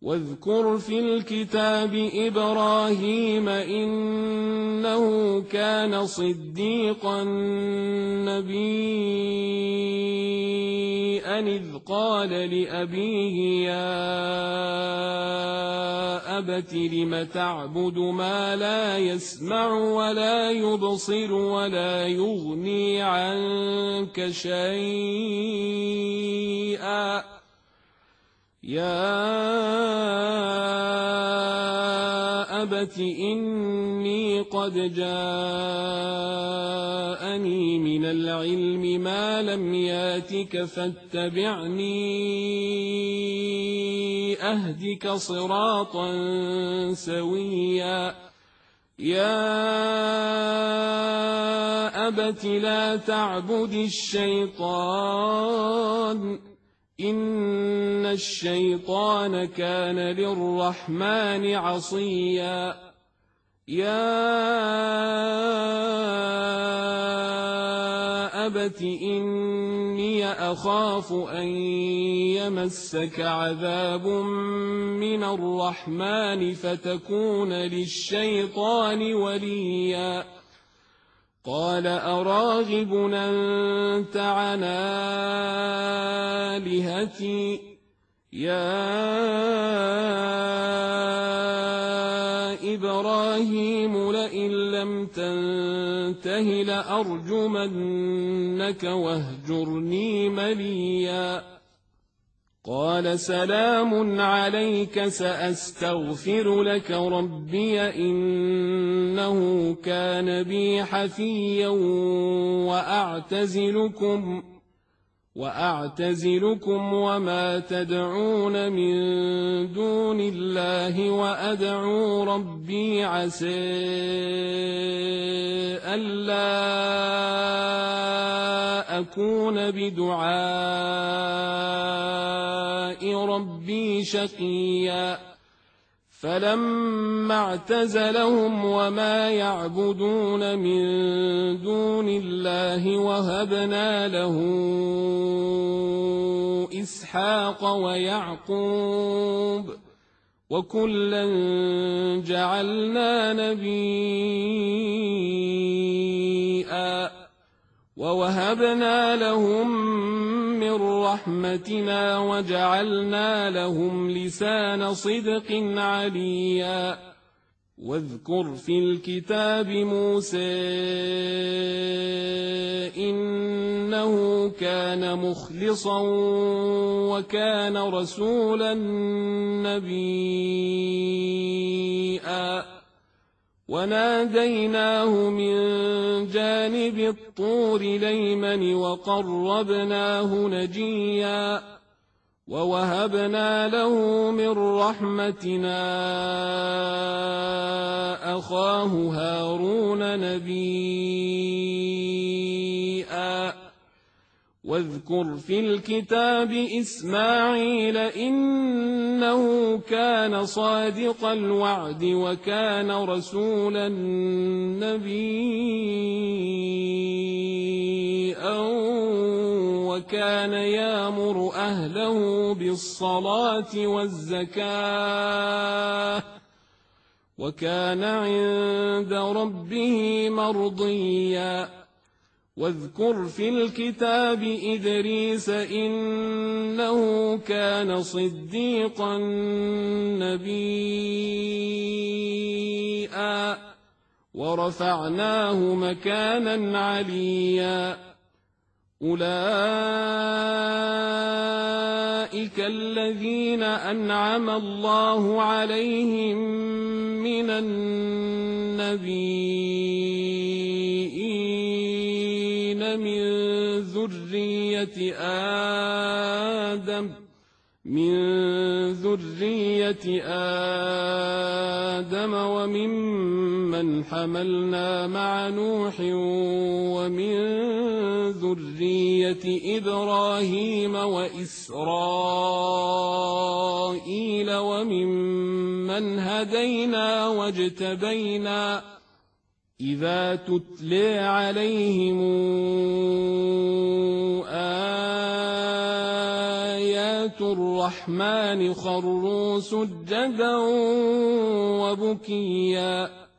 واذكر في الكتاب إبراهيم إنه كان صديقا نبيا إذ قال لأبيه يا أبت لم تعبد ما لا يسمع ولا يبصر ولا يغني عنك شيئا يا أبت إني قد جاءني من العلم ما لم ياتك فاتبعني أهدك صراطا سويا يا أبت لا تعبد الشيطان إن الشيطان كان للرحمن عصيا يا أبت إني أخاف أن يمسك عذاب من الرحمن فتكون للشيطان وليا قال أراغب أنت عن آلهتي يا إبراهيم لئن لم تنته لأرجمنك واهجرني مليا قال سلام عليك سأستغفر لك ربي إنه كان بي حفيا وأعتزلكم وما تدعون من دون الله وأدعو ربي عسى ألا أكون بدعاء ربي شقيا فلما اعتزلهم وما يعبدون من دون الله وهبنا له إسحاق ويعقوب وكلا جعلنا نبيا ووهبنا لهم من رحمتنا وجعلنا لهم لسان صدق عليا واذكر في الكتاب موسى إنه كان مخلصا وكان رسولا نبيا وناديناه من جانب الطور الأيمن وقربناه نجيا ووهبنا له من رحمتنا أخاه هارون نبيا واذكر في الكتاب إسماعيل إنه كان صادق الوعد وكان رسولا نبيا وكان يأمر أهله بالصلاة والزكاة وكان عند ربه مرضيا واذكر في الكتاب إدريس إنه كان صديقا نبيا ورفعناه مكانا عليا أولئك الذين أنعم الله عليهم من النبيين من ذرية آدم وممن حملنا مع نوح ومن ذرية إبراهيم وإسرائيل وممن هدينا واجتبينا إذا تتلى عليهم آيات الرحمن خروا سجدا وبكيا